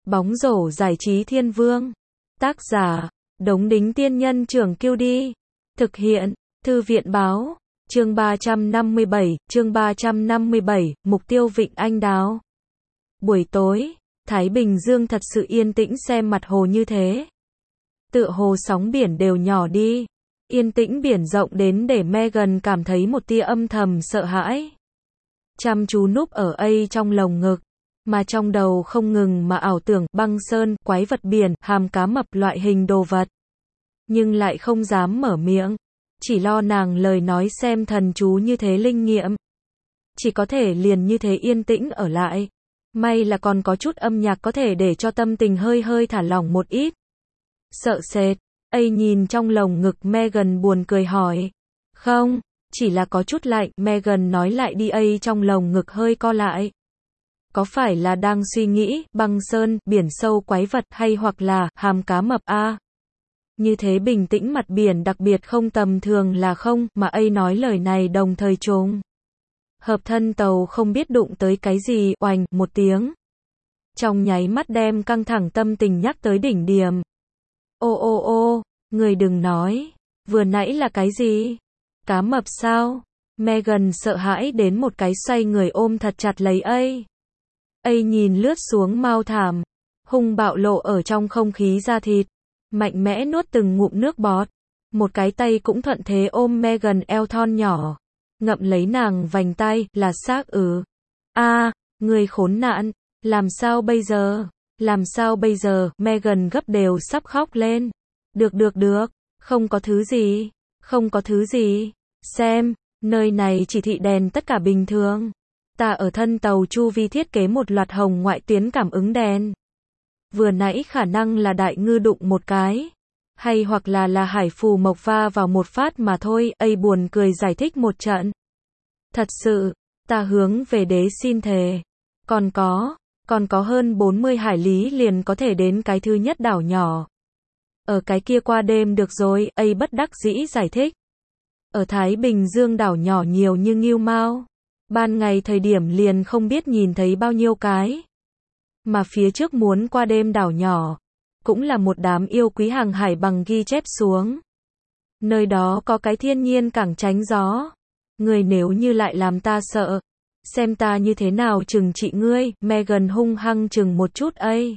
Bóng rổ giải trí thiên vương. Tác giả, Đống Đính Tiên Nhân Trưởng Kiêu Đi. Thực hiện, Thư viện Báo. Chương 357, Mục tiêu Vịnh Anh Đào. Buổi tối, Thái Bình Dương thật sự yên tĩnh xem mặt hồ như thế. Tựa hồ sóng biển đều nhỏ đi. Yên tĩnh biển rộng đến để Megan cảm thấy một tia âm thầm sợ hãi. Chăm chú núp ở trong lồng ngực, mà trong đầu không ngừng mà ảo tưởng băng sơn, quái vật biển, hàm cá mập loại hình đồ vật. Nhưng lại không dám mở miệng, chỉ lo nàng lời nói xem thần chú như thế linh nghiệm. Chỉ có thể liền như thế yên tĩnh ở lại. May là còn có chút âm nhạc có thể để cho tâm tình hơi hơi thả lỏng một ít. Sợ sệt, nhìn trong lồng ngực Megan buồn cười hỏi. Không, chỉ là có chút lạnh, Megan nói lại đi. Trong lồng ngực hơi co lại. Có phải là đang suy nghĩ, băng sơn, biển sâu quái vật hay hoặc là, hàm cá mập a? Như thế bình tĩnh mặt biển đặc biệt không tầm thường là không, mà nói lời này đồng thời trùng. Hợp thân tàu không biết đụng tới cái gì, oành, một tiếng. Trong nháy mắt đem căng thẳng tâm tình nhắc tới đỉnh điểm. Ô, người đừng nói, vừa nãy là cái gì? Cá mập sao? Megan sợ hãi đến một cái xoay người ôm thật chặt lấy nhìn lướt xuống mau thảm, hung bạo lộ ở trong không khí da thịt, mạnh mẽ nuốt từng ngụm nước bọt. Một cái tay cũng thuận thế ôm Megan eo thon nhỏ, ngậm lấy nàng vành tay, là xác người khốn nạn, làm sao bây giờ? Làm sao bây giờ? Megan gấp đều sắp khóc lên. Được, không có thứ gì, xem, nơi này chỉ thị đèn tất cả bình thường. Ta ở thân tàu chu vi thiết kế một loạt hồng ngoại tuyến cảm ứng đèn. Vừa nãy khả năng là đại ngư đụng một cái, hay hoặc là hải phù mộc va vào một phát mà thôi. Buồn cười giải thích một trận. Thật sự, ta hướng về đế xin thề. Còn có hơn 40 hải lý liền có thể đến cái thứ nhất đảo nhỏ. Ở cái kia qua đêm được rồi, bất đắc dĩ giải thích. Ở Thái Bình Dương đảo nhỏ nhiều như ngưu mao. Ban ngày thời điểm liền không biết nhìn thấy bao nhiêu cái. Mà phía trước muốn qua đêm đảo nhỏ, cũng là một đám yêu quý hàng hải bằng ghi chép xuống. Nơi đó có cái thiên nhiên cảng tránh gió. Người nếu như lại làm ta sợ, xem ta như thế nào trừng trị ngươi. Megan hung hăng chừng một chút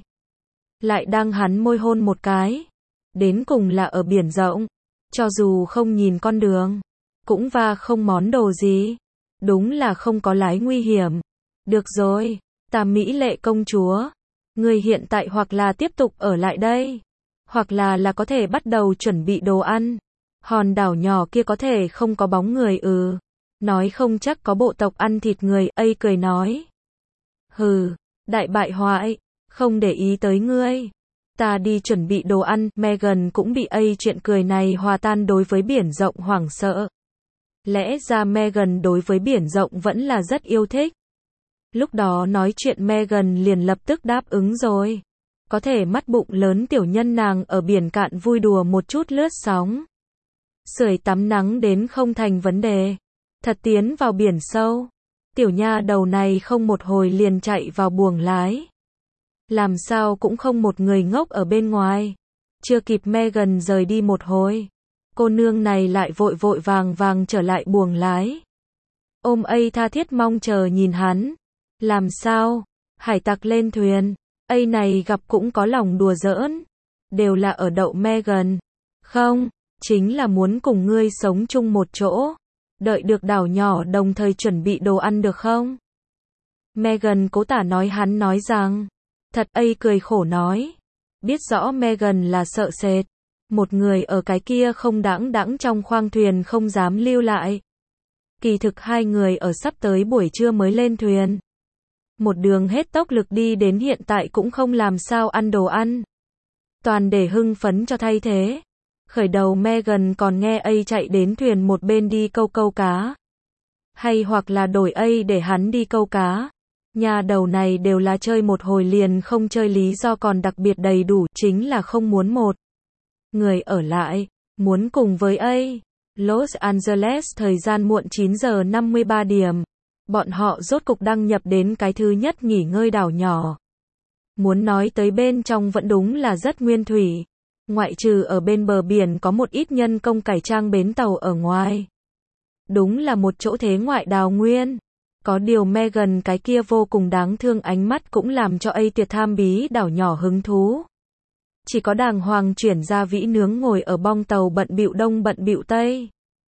lại đang hắn môi hôn một cái. Đến cùng là ở biển rộng, cho dù không nhìn con đường, cũng va không món đồ gì. Đúng là không có lái nguy hiểm. Được rồi, ta mỹ lệ công chúa, ngươi hiện tại hoặc là tiếp tục ở lại đây, hoặc là có thể bắt đầu chuẩn bị đồ ăn. Hòn đảo nhỏ kia có thể không có bóng người nói không chắc có bộ tộc ăn thịt người. Cười nói. Hừ, đại bại hoại, không để ý tới ngươi. Ta đi chuẩn bị đồ ăn. Megan cũng bị chuyện cười này hòa tan đối với biển rộng hoảng sợ. Lẽ ra Megan đối với biển rộng vẫn là rất yêu thích. Lúc đó nói chuyện Megan liền lập tức đáp ứng rồi. Có thể mắt bụng lớn tiểu nhân nàng ở biển cạn vui đùa một chút lướt sóng. Sưởi tắm nắng đến không thành vấn đề. Thật tiến vào biển sâu. Tiểu nha đầu này không một hồi liền chạy vào buồng lái. Làm sao cũng không một người ngốc ở bên ngoài. Chưa kịp Megan rời đi một hồi, cô nương này lại vội vàng trở lại buồng lái. Ôm tha thiết mong chờ nhìn hắn. Làm sao? Hải tặc lên thuyền. Này gặp cũng có lòng đùa giỡn. Đều là ở đậu Megan. Không, chính là muốn cùng ngươi sống chung một chỗ. Đợi được đảo nhỏ đồng thời chuẩn bị đồ ăn được không? Megan cố tả nói hắn nói rằng. Thật. Cười khổ nói. Biết rõ Megan là sợ sệt. Một người ở cái kia không đãng trong khoang thuyền không dám lưu lại. Kỳ thực hai người ở sắp tới buổi trưa mới lên thuyền. Một đường hết tốc lực đi đến hiện tại cũng không làm sao ăn đồ ăn. Toàn để hưng phấn cho thay thế. Khởi đầu Megan còn nghe chạy đến thuyền một bên đi câu cá. Hay hoặc là đổi để hắn đi câu cá. Nhà đầu này đều là chơi một hồi liền không chơi, lý do còn đặc biệt đầy đủ, chính là không muốn một người ở lại, muốn cùng với Los Angeles thời gian muộn 9 giờ 53 điểm. Bọn họ rốt cục đăng nhập đến cái thứ nhất nghỉ ngơi đảo nhỏ. Muốn nói tới bên trong vẫn đúng là rất nguyên thủy. Ngoại trừ ở bên bờ biển có một ít nhân công cải trang bến tàu ở ngoài. Đúng là một chỗ thế ngoại đào nguyên. Có điều Megan cái kia vô cùng đáng thương ánh mắt cũng làm cho A tuyệt tham bí đảo nhỏ hứng thú. Chỉ có đàng hoàng chuyển gia vĩ nướng ngồi ở bong tàu bận bịu đông bận bịu tây.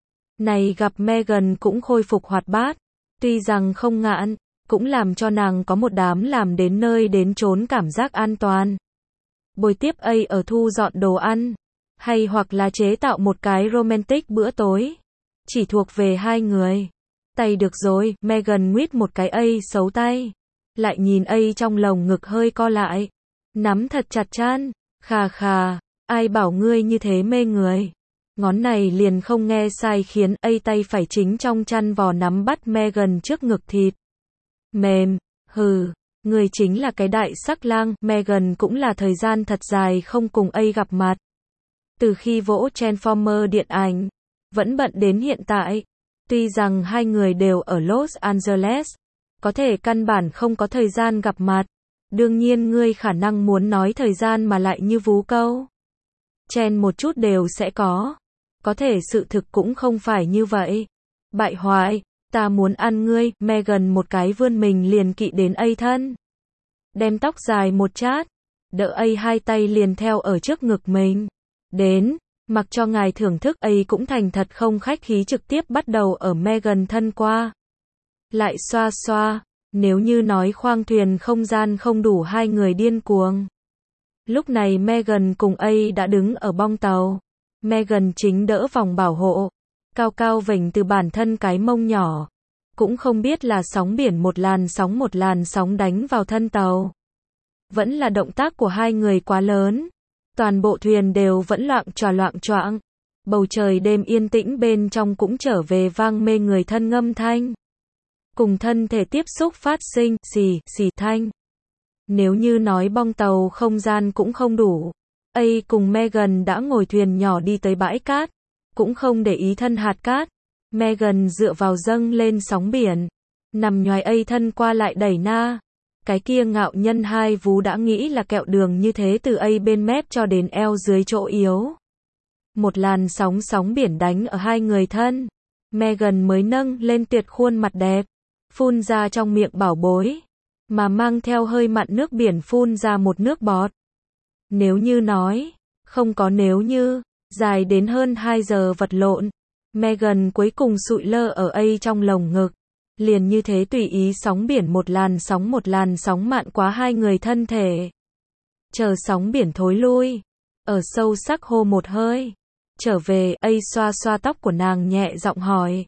Này gặp Megan cũng khôi phục hoạt bát. Tuy rằng không ngạn, cũng làm cho nàng có một đám làm đến nơi đến chốn cảm giác an toàn. Bồi tiếp A ở thu dọn đồ ăn, hay hoặc là chế tạo một cái romantic bữa tối. Chỉ thuộc về hai người. Tay được rồi, Megan nguyết một cái A xấu tay. Lại nhìn A trong lồng ngực hơi co lại. Nắm thật chặt chan, khà khà, ai bảo ngươi như thế mê người. Ngón này liền không nghe sai khiến A tay phải chính trong chăn vò nắm bắt Megan trước ngực thịt. Mềm, hừ, người chính là cái đại sắc lang, Megan cũng là thời gian thật dài không cùng A gặp mặt. Từ khi vỗ Transformer điện ảnh, vẫn bận đến hiện tại. Tuy rằng hai người đều ở Los Angeles, có thể căn bản không có thời gian gặp mặt. Đương nhiên ngươi khả năng muốn nói thời gian mà lại như vú câu. Chen một chút đều sẽ có. Có thể sự thực cũng không phải như vậy. Bại hoại, ta muốn ăn ngươi, Megan một cái vươn mình liền kỵ đến A thân. Đem tóc dài một chát, đỡ A hai tay liền theo ở trước ngực mình. Đến, mặc cho ngài thưởng thức. A cũng thành thật không khách khí trực tiếp bắt đầu ở Megan thân qua. Lại xoa xoa, nếu như nói khoang thuyền không gian không đủ hai người điên cuồng. Lúc này Megan cùng A đã đứng ở bong tàu. Megan chính đỡ vòng bảo hộ, cao cao vểnh từ bản thân cái mông nhỏ. Cũng không biết là sóng biển một làn sóng đánh vào thân tàu. Vẫn là động tác của hai người quá lớn. Toàn bộ thuyền đều vẫn loạng choạng. Bầu trời đêm yên tĩnh bên trong cũng trở về vang mê người thân ngâm thanh. Cùng thân thể tiếp xúc phát sinh, xì thanh. Nếu như nói bong tàu không gian cũng không đủ. A cùng Megan đã ngồi thuyền nhỏ đi tới bãi cát. Cũng không để ý thân hạt cát. Megan dựa vào dâng lên sóng biển. Nằm nhoài A thân qua lại đẩy na. Cái kia ngạo nhân hai vú đã nghĩ là kẹo đường như thế từ A bên mép cho đến eo dưới chỗ yếu. Một làn sóng biển đánh ở hai người thân. Megan mới nâng lên tuyệt khuôn mặt đẹp. Phun ra trong miệng bảo bối. Mà mang theo hơi mặn nước biển phun ra một nước bọt. Nếu như nói, không có nếu như, dài đến hơn 2 giờ vật lộn. Megan cuối cùng sụi lơ ở A trong lồng ngực. Liền như thế tùy ý sóng biển một làn sóng mạn quá hai người thân thể. Chờ sóng biển thối lui. Ở sâu sắc hô một hơi. Trở về, A xoa xoa tóc của nàng nhẹ giọng hỏi.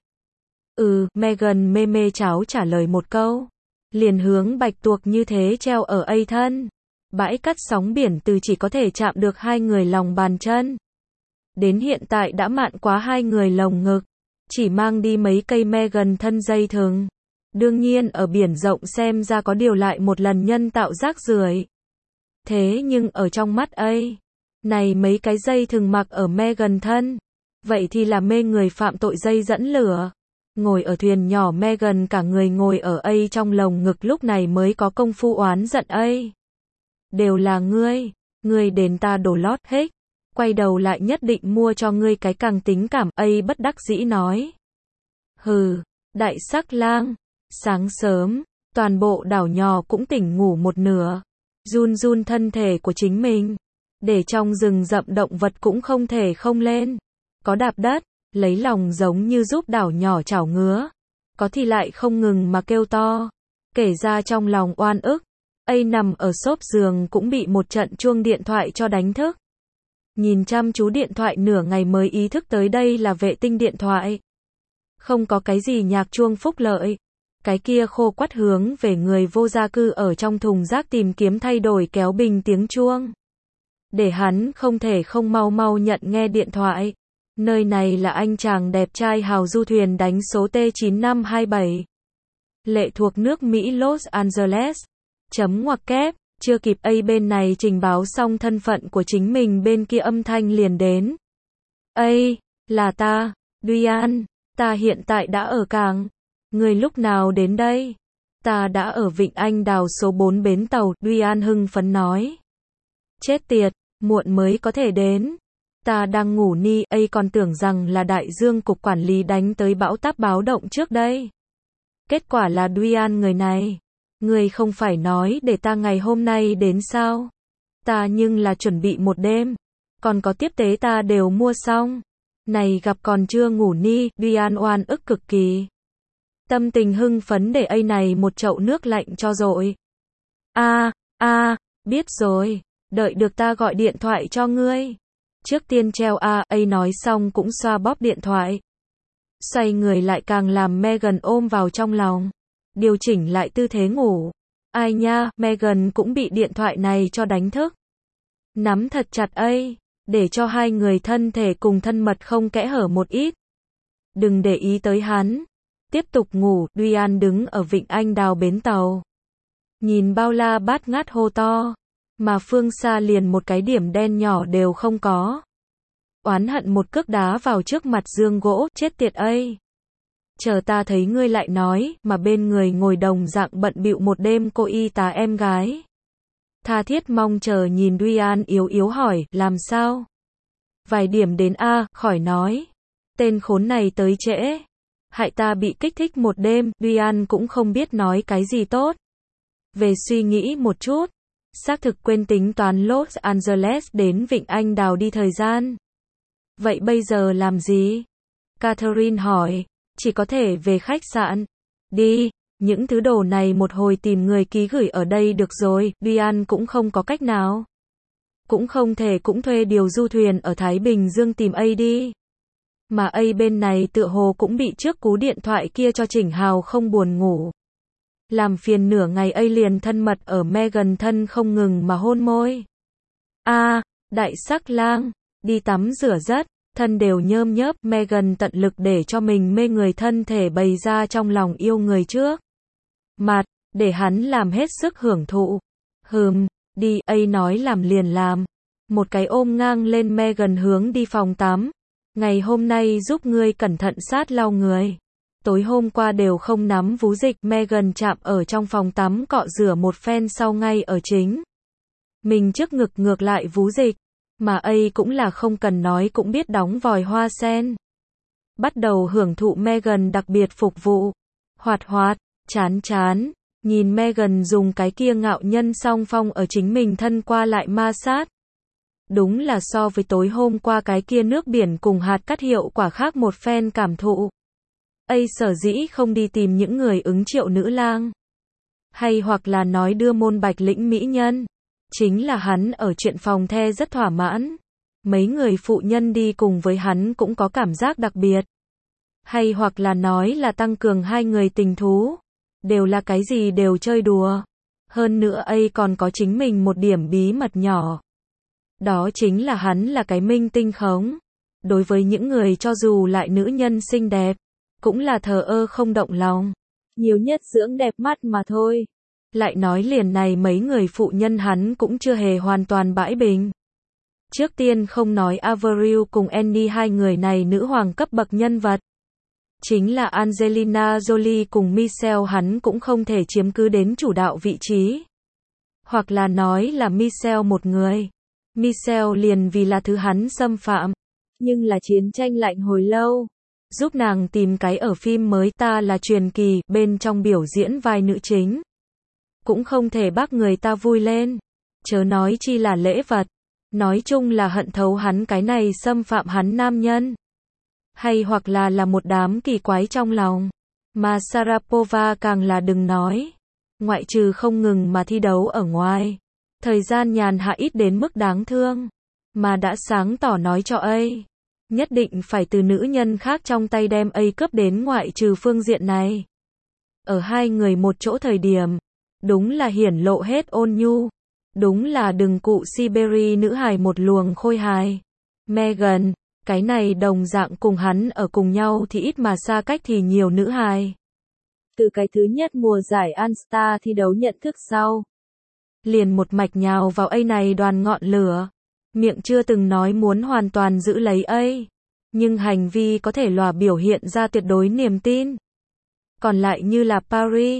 Megan mê mê cháo trả lời một câu. Liền hướng bạch tuộc như thế treo ở A thân. Bãi cát sóng biển từ chỉ có thể chạm được hai người lòng bàn chân. Đến hiện tại đã mạn quá hai người lồng ngực. Chỉ mang đi mấy cây Megan thân dây thừng. Đương nhiên ở biển rộng xem ra có điều lại một lần nhân tạo rác rưởi. Thế nhưng ở trong mắt A, này mấy cái dây thừng mặc ở Megan thân. Vậy thì là mê người phạm tội dây dẫn lửa. Ngồi ở thuyền nhỏ Megan cả người ngồi ở A trong lồng ngực lúc này mới có công phu oán giận A. Đều là ngươi đến ta đổ lót hết. Quay đầu lại nhất định mua cho ngươi cái càng tính cảm. A bất đắc dĩ nói. Hừ, đại sắc lang. Sáng sớm, toàn bộ đảo nhỏ cũng tỉnh ngủ một nửa. Run thân thể của chính mình. Để trong rừng rậm động vật cũng không thể không lên. Có đạp đất, lấy lòng giống như giúp đảo nhỏ chảo ngứa. Có thì lại không ngừng mà kêu to. Kể ra trong lòng oan ức. A nằm ở xốp giường cũng bị một trận chuông điện thoại cho đánh thức. Nhìn chăm chú điện thoại nửa ngày mới ý thức tới đây là vệ tinh điện thoại. Không có cái gì nhạc chuông phúc lợi. Cái kia khô quắt hướng về người vô gia cư ở trong thùng rác tìm kiếm thay đổi kéo bình tiếng chuông. Để hắn không thể không mau nhận nghe điện thoại. Nơi này là anh chàng đẹp trai hào du thuyền đánh số T9527. Lệ thuộc nước Mỹ Los Angeles. Ngoặc kép, chưa kịp A bên này trình báo xong thân phận của chính mình bên kia âm thanh liền đến. A, là ta, Duyan, ta hiện tại đã ở cảng. Người lúc nào đến đây? Ta đã ở Vịnh Anh Đào số 4 bến tàu, Duyan hưng phấn nói. Chết tiệt, muộn mới có thể đến. Ta đang ngủ ni, ấy còn tưởng rằng là đại dương cục quản lý đánh tới bão táp báo động trước đây. Kết quả là Duyan người này. Người không phải nói để ta ngày hôm nay đến sao? Ta nhưng là chuẩn bị một đêm. Còn có tiếp tế ta đều mua xong. Này gặp còn chưa ngủ ni, Duyan oan ức cực kỳ. Tâm tình hưng phấn để ấy này một chậu nước lạnh cho rồi. Biết rồi. Đợi được ta gọi điện thoại cho ngươi. Trước tiên treo ấy nói xong cũng xoa bóp điện thoại. Xoay người lại càng làm Megan ôm vào trong lòng. Điều chỉnh lại tư thế ngủ. Ai nha, Megan cũng bị điện thoại này cho đánh thức. Nắm thật chặt ấy, để cho hai người thân thể cùng thân mật không kẽ hở một ít. Đừng để ý tới hắn. Tiếp tục ngủ, Duyan đứng ở Vịnh Anh Đào bến tàu. Nhìn bao la bát ngát hô to. Mà phương xa liền một cái điểm đen nhỏ đều không có. Oán hận một cước đá vào trước mặt giường gỗ, chết tiệt ấy. Chờ ta thấy ngươi lại nói, mà bên người ngồi đồng dạng bận bịu một đêm cô y tá em gái. Tha thiết mong chờ nhìn Duyan yếu yếu hỏi, làm sao? Vài điểm đến khỏi nói. Tên khốn này tới trễ. Hại ta bị kích thích một đêm, Duyan cũng không biết nói cái gì tốt. Về suy nghĩ một chút. Xác thực quên tính toán Los Angeles đến Vịnh Anh Đào đi thời gian. Vậy bây giờ làm gì? Catherine hỏi. Chỉ có thể về khách sạn. Đi, những thứ đồ này một hồi tìm người ký gửi ở đây được rồi, Duyan cũng không có cách nào. Cũng không thể cũng thuê điều du thuyền ở Thái Bình Dương tìm A đi. Mà A bên này tựa hồ cũng bị trước cú điện thoại kia cho chỉnh hào không buồn ngủ. Làm phiền nửa ngày A liền thân mật ở Megan thân không ngừng mà hôn môi. Đại sắc lang, đi tắm rửa rất. Thân đều nhơm nhớp, Megan tận lực để cho mình mê người thân thể bày ra trong lòng yêu người trước. Mặt, để hắn làm hết sức hưởng thụ. Đi, A nói làm liền làm. Một cái ôm ngang lên Megan hướng đi phòng tắm. Ngày hôm nay giúp ngươi cẩn thận sát lau người. Tối hôm qua đều không nắm vú dịch, Megan chạm ở trong phòng tắm cọ rửa một phen sau ngay ở chính. Mình trước ngực ngược lại vú dịch. Mà A cũng là không cần nói cũng biết đóng vòi hoa sen. Bắt đầu hưởng thụ Megan đặc biệt phục vụ. Hoạt, chán, nhìn Megan dùng cái kia ngạo nhân song phong ở chính mình thân qua lại ma sát. Đúng là so với tối hôm qua cái kia nước biển cùng hạt cát hiệu quả khác một phen cảm thụ. A sở dĩ không đi tìm những người ứng triệu nữ lang. Hay hoặc là nói đưa môn bạch lĩnh mỹ nhân. Chính là hắn ở chuyện phòng the rất thỏa mãn. Mấy người phụ nhân đi cùng với hắn cũng có cảm giác đặc biệt. Hay hoặc là nói là tăng cường hai người tình thú. Đều là cái gì đều chơi đùa. Hơn nữa A còn có chính mình một điểm bí mật nhỏ. Đó chính là hắn là cái minh tinh khống. Đối với những người cho dù lại nữ nhân xinh đẹp, cũng là thờ ơ không động lòng. Nhiều nhất dưỡng đẹp mắt mà thôi. Lại nói liền này mấy người phụ nhân hắn cũng chưa hề hoàn toàn bãi bình. Trước tiên không nói Avril cùng Annie hai người này nữ hoàng cấp bậc nhân vật. Chính là Angelina Jolie cùng Michelle hắn cũng không thể chiếm cứ đến chủ đạo vị trí. Hoặc là nói là Michelle một người. Michelle liền vì là thứ hắn xâm phạm. Nhưng là chiến tranh lạnh hồi lâu. Giúp nàng tìm cái ở phim mới Ta là truyền kỳ bên trong biểu diễn vai nữ chính. Cũng không thể bác người ta vui lên. Chớ nói chi là lễ vật. Nói chung là hận thấu hắn cái này xâm phạm hắn nam nhân. Hay hoặc là một đám kỳ quái trong lòng. Mà Sharapova càng là đừng nói. Ngoại trừ không ngừng mà thi đấu ở ngoài. Thời gian nhàn hạ ít đến mức đáng thương. Mà đã sáng tỏ nói cho A. Nhất định phải từ nữ nhân khác trong tay đem A cướp đến ngoại trừ phương diện này. Ở hai người một chỗ thời điểm. Đúng là hiển lộ hết ôn nhu. Đúng là đừng cụ Siberia nữ hài một luồng khôi hài. Megan, cái này đồng dạng cùng hắn ở cùng nhau thì ít mà xa cách thì nhiều nữ hài. Từ cái thứ nhất mùa giải All-Star thi đấu nhận thức sau. Liền một mạch nhào vào A này đoàn ngọn lửa. Miệng chưa từng nói muốn hoàn toàn giữ lấy A. Nhưng hành vi có thể lòa biểu hiện ra tuyệt đối niềm tin. Còn lại như là Paris.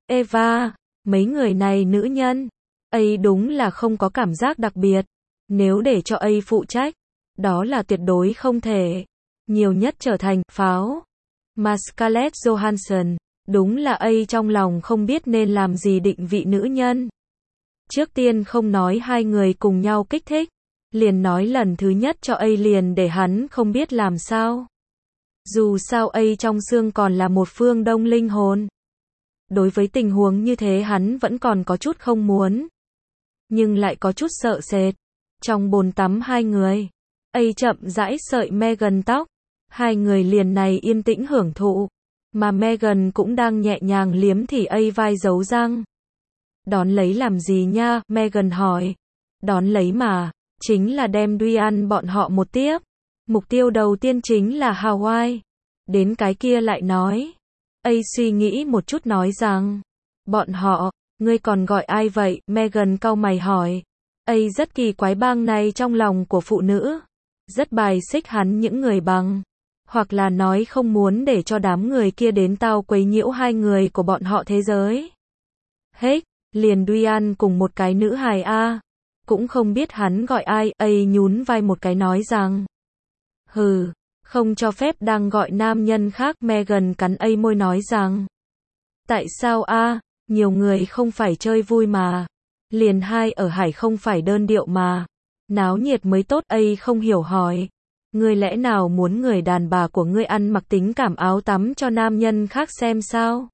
Eva, mấy người này nữ nhân, ấy đúng là không có cảm giác đặc biệt. Nếu để cho ấy phụ trách, đó là tuyệt đối không thể. Nhiều nhất trở thành pháo. Mà Scarlett Johansson, đúng là ấy trong lòng không biết nên làm gì định vị nữ nhân. Trước tiên không nói hai người cùng nhau kích thích, liền nói lần thứ nhất cho ấy liền để hắn không biết làm sao. Dù sao ấy trong xương còn là một phương đông linh hồn. Đối với tình huống như thế hắn vẫn còn có chút không muốn. Nhưng lại có chút sợ sệt. Trong bồn tắm hai người, ấy chậm rãi sợi Megan tóc. Hai người liền này yên tĩnh hưởng thụ. Mà Megan cũng đang nhẹ nhàng liếm thì ấy vai giấu răng. Đón lấy làm gì nha, Megan hỏi. Đón lấy mà, chính là đem Ryan bọn họ một tiếp. Mục tiêu đầu tiên chính là Hawaii. Đến cái kia lại nói. ấy suy nghĩ một chút nói rằng. Bọn họ, ngươi còn gọi ai vậy? Megan cau mày hỏi. ấy rất kỳ quái bang này trong lòng của phụ nữ. Rất bài xích hắn những người bằng. Hoặc là nói không muốn để cho đám người kia đến tao quấy nhiễu hai người của bọn họ thế giới. Hết, liền Ryan cùng một cái nữ hài a. Cũng không biết hắn gọi ai, ấy nhún vai một cái nói rằng. Hừ, không cho phép đang gọi nam nhân khác. Megan cắn ấy môi nói rằng. Tại sao a? Nhiều người không phải chơi vui mà. Liền hai ở hải không phải đơn điệu mà. Náo nhiệt mới tốt. Ấy không hiểu hỏi. Ngươi lẽ nào muốn người đàn bà của ngươi ăn mặc tính cảm áo tắm cho nam nhân khác xem sao?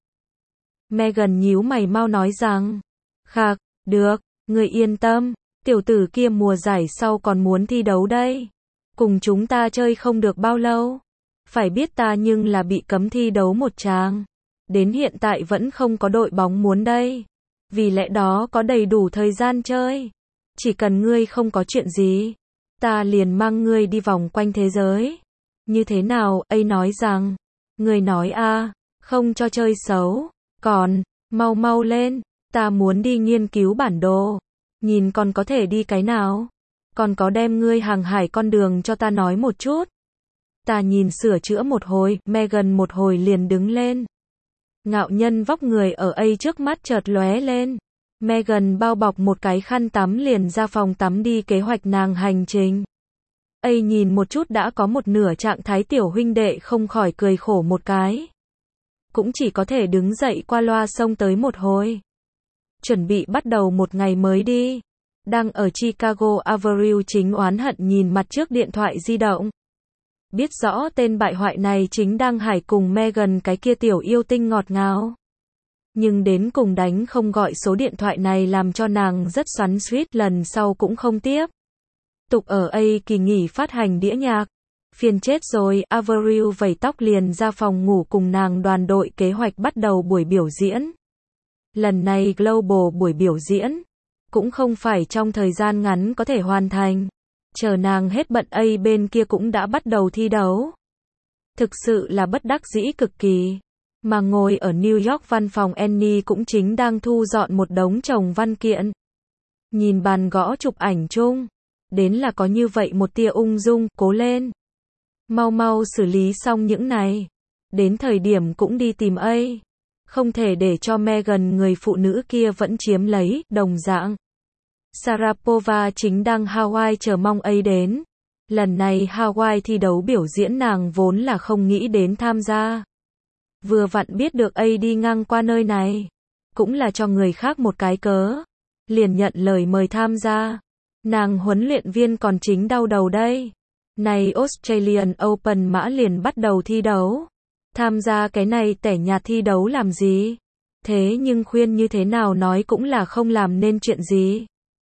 Megan nhíu mày mau nói rằng. Khạc, được, ngươi yên tâm. Tiểu tử kia mùa giải sau còn muốn thi đấu đây. Cùng chúng ta chơi không được bao lâu. Phải biết ta nhưng là bị cấm thi đấu một tràng. Đến hiện tại vẫn không có đội bóng muốn đây. Vì lẽ đó có đầy đủ thời gian chơi. Chỉ cần ngươi không có chuyện gì, ta liền mang ngươi đi vòng quanh thế giới. Như thế nào? Ấy nói rằng. Ngươi nói a, không cho chơi xấu. Còn, mau mau lên. Ta muốn đi nghiên cứu bản đồ. Nhìn còn có thể đi cái nào? Còn có đem ngươi hàng hải con đường cho ta nói một chút. Ta nhìn sửa chữa một hồi, Megan một hồi liền đứng lên. Ngạo nhân vóc người ở ấy trước mắt chợt lóe lên. Megan bao bọc một cái khăn tắm liền ra phòng tắm đi kế hoạch nàng hành trình. ấy nhìn một chút đã có một nửa trạng thái tiểu huynh đệ không khỏi cười khổ một cái. Cũng chỉ có thể đứng dậy qua loa xông tới một hồi. Chuẩn bị bắt đầu một ngày mới đi. Đang ở Chicago, Avril chính oán hận nhìn mặt trước điện thoại di động. Biết rõ tên bại hoại này chính đang hải cùng Megan cái kia tiểu yêu tinh ngọt ngào. Nhưng đến cùng đánh không gọi số điện thoại này làm cho nàng rất xoắn xuýt, lần sau cũng không tiếp. Tục ở A kỳ nghỉ phát hành đĩa nhạc. Phiền chết rồi, Avril vẩy tóc liền ra phòng ngủ cùng nàng đoàn đội kế hoạch bắt đầu buổi biểu diễn. Lần này Global buổi biểu diễn, cũng không phải trong thời gian ngắn có thể hoàn thành. Chờ nàng hết bận A bên kia cũng đã bắt đầu thi đấu. Thực sự là bất đắc dĩ cực kỳ. Mà ngồi ở New York văn phòng Annie cũng chính đang thu dọn một đống chồng văn kiện. Nhìn bàn gõ chụp ảnh chung. Đến là có như vậy một tia ung dung, cố lên. Mau mau xử lý xong những này. Đến thời điểm cũng đi tìm A. Không thể để cho Megan người phụ nữ kia vẫn chiếm lấy, đồng dạng. Sharapova chính đang Hawaii chờ mong A đến. Lần này Hawaii thi đấu biểu diễn nàng vốn là không nghĩ đến tham gia. Vừa vặn biết được A đi ngang qua nơi này. Cũng là cho người khác một cái cớ. Liền nhận lời mời tham gia. Nàng huấn luyện viên còn chính đau đầu đây. Này Australian Open mã liền bắt đầu thi đấu. Tham gia cái này tẻ nhạt thi đấu làm gì? Thế nhưng khuyên như thế nào nói cũng là không làm nên chuyện gì.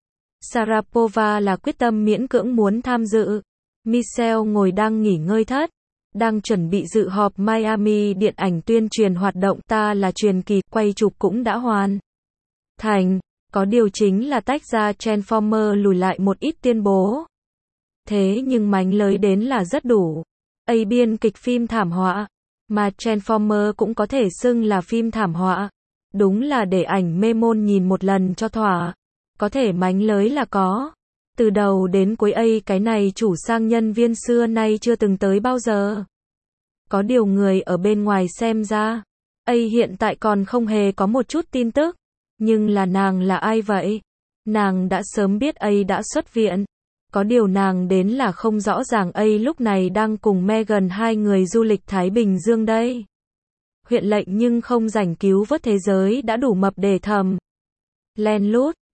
Sharapova là quyết tâm miễn cưỡng muốn tham dự. Michelle ngồi đang nghỉ ngơi thất. Đang chuẩn bị dự họp Miami điện ảnh tuyên truyền hoạt động ta là truyền kỳ, quay chụp cũng đã hoàn thành. Có điều chính là tách ra Transformer lùi lại một ít tuyên bố. Thế nhưng mánh lới đến là rất đủ. A biên kịch phim thảm họa. Mà Transformer cũng có thể xưng là phim thảm họa. Đúng là để ảnh mê môn nhìn một lần cho thỏa. Có thể mánh lới là có. Từ đầu đến cuối A cái này chủ sang nhân viên xưa nay chưa từng tới bao giờ. Có điều người ở bên ngoài xem ra. ấy hiện tại còn không hề có một chút tin tức. Nhưng nàng là ai vậy? Nàng đã sớm biết ấy đã xuất viện. Có điều nàng đến là không rõ ràng ấy lúc này đang cùng Meghan hai người du lịch Thái Bình Dương đây. Huyện lệnh nhưng không rảnh cứu vớt thế giới đã đủ mập để thầm. Len lút.